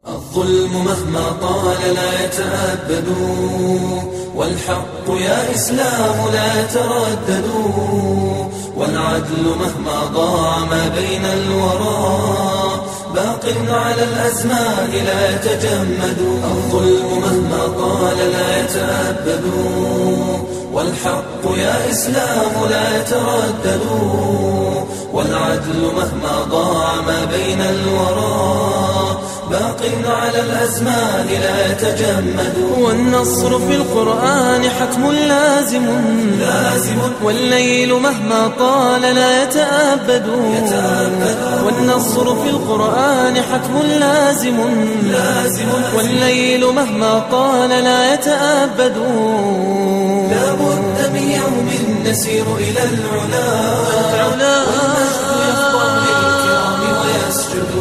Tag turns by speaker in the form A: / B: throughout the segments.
A: الظلم مهما طال لا يتأبد، والحق يا إسلام لا يتردد، والعدل مهما ضاع ما بين الورى باق على الأزمان لا يتجمد. الظلم مهما طال لا يتأبد، والحق يا إسلام لا يتردد، والعدل مهما ضاع ما بين الورى باق على الأزمان لا يتجمد.
B: والنصر في القرآن حتم لازم، والليل مهما طال لا يتأبد، والنصر في القرآن حتم لازم، والليل مهما طال لا يتأبد.
A: لا بد من يوم نسير إلى العلا، والمجد يفضل للكرام ويسجد.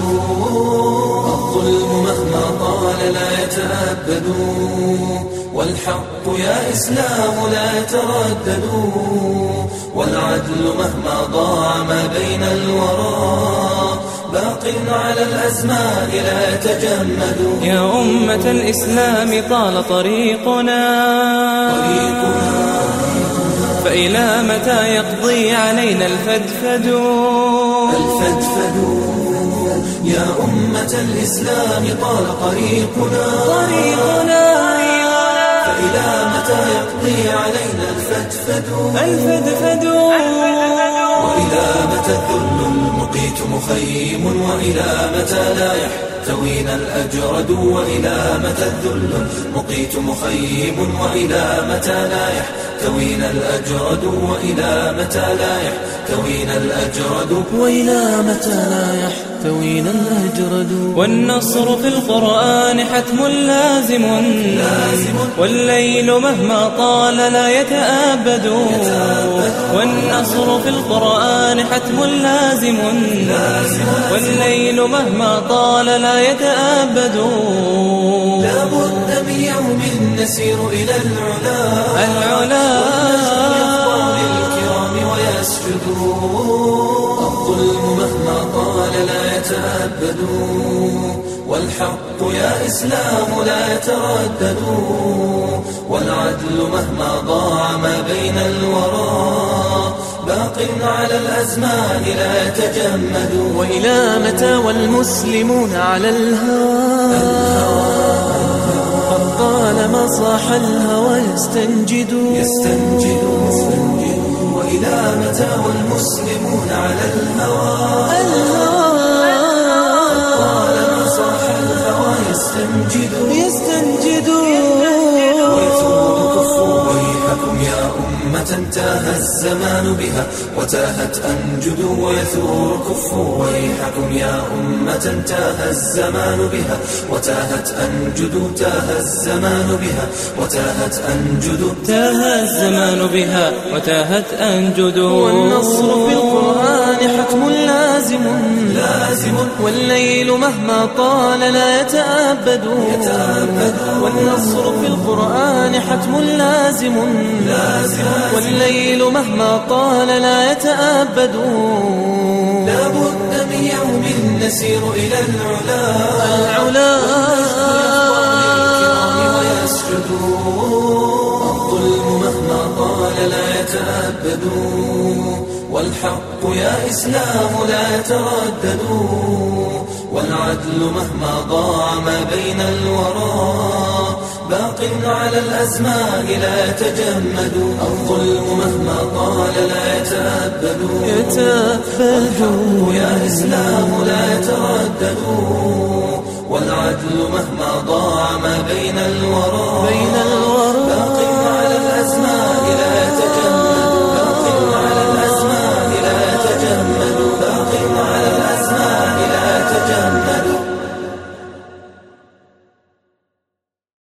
A: الظلم مهما طال لا يتأبد، والحق يا إسلام لا يتردد، والعدل مهما ضاع ما بين الورى باق على الأزمان لا يتجمد.
B: يا أمة الإسلام طال طريقنا، فإلى متى يقضي علينا الفدفد؟
A: يا أمة الإسلام طال طريقنا، فإلى متى يقضي علينا الفدفد؟ وإلى متى الذل المقيت مخيم، وإلى متى لا يحتوينا الأجرد؟ وإلى متى الذل المقيت مخيم، وإلى متى لا يحتوينا الأجرد؟ وإلى متى لا يحتوينا الأجرد؟
B: وإلى متى لا يحتوينا الأجرد؟ والنصر في القرآن حتم لازم، والليل مهما طال لا يتأبد، والنصر في القرآن حتم لازم، والليل مهما طال لا يتأبد.
A: لا بد من يوم نسير إلى العلا، للكرام ويسجد. الظلم مهما طال لا يتأبد، والحق يا إسلام لا يتردد، والعدل مهما ضاع ما بين الورى باق على الأزمان لا يتجمد.
B: وإلى متى والمسلمون على الهوى قد طالما صاح الهوى يستنجد.
A: وإلى متى والمسلمون على الهوى قد طالما صاح الهوى يستنجد. ويثور كفوا ويحكم يا أمة تاه الزمان بها وتاهت أنجد. ويثور كفوا ويحكم يا أمة تاه الزمان بها وتاهت أنجد. تاه الزمان بها وتاهت أنجد.
B: تاه الزمان بها وتاهت أنجد. والنصر في القرآن حتم لازم، والليل مهما طال لا يتأبد، والنصر في القرآن حتم لازم، والليل مهما طال لا يتأبد.
A: لا بد من يوم نسير إلى العلا، ويسجد. الظلم مهما طال لا يتأبد، والحق يا إسلام لا يتردد، والعدل مهما ضاع ما بين الورى باق على الأزمان لا يتجمد. الظلم مهما طال لا يتأبد، والحق يا إسلام لا يتردد، والعدل مهما ضاع ما بين الورى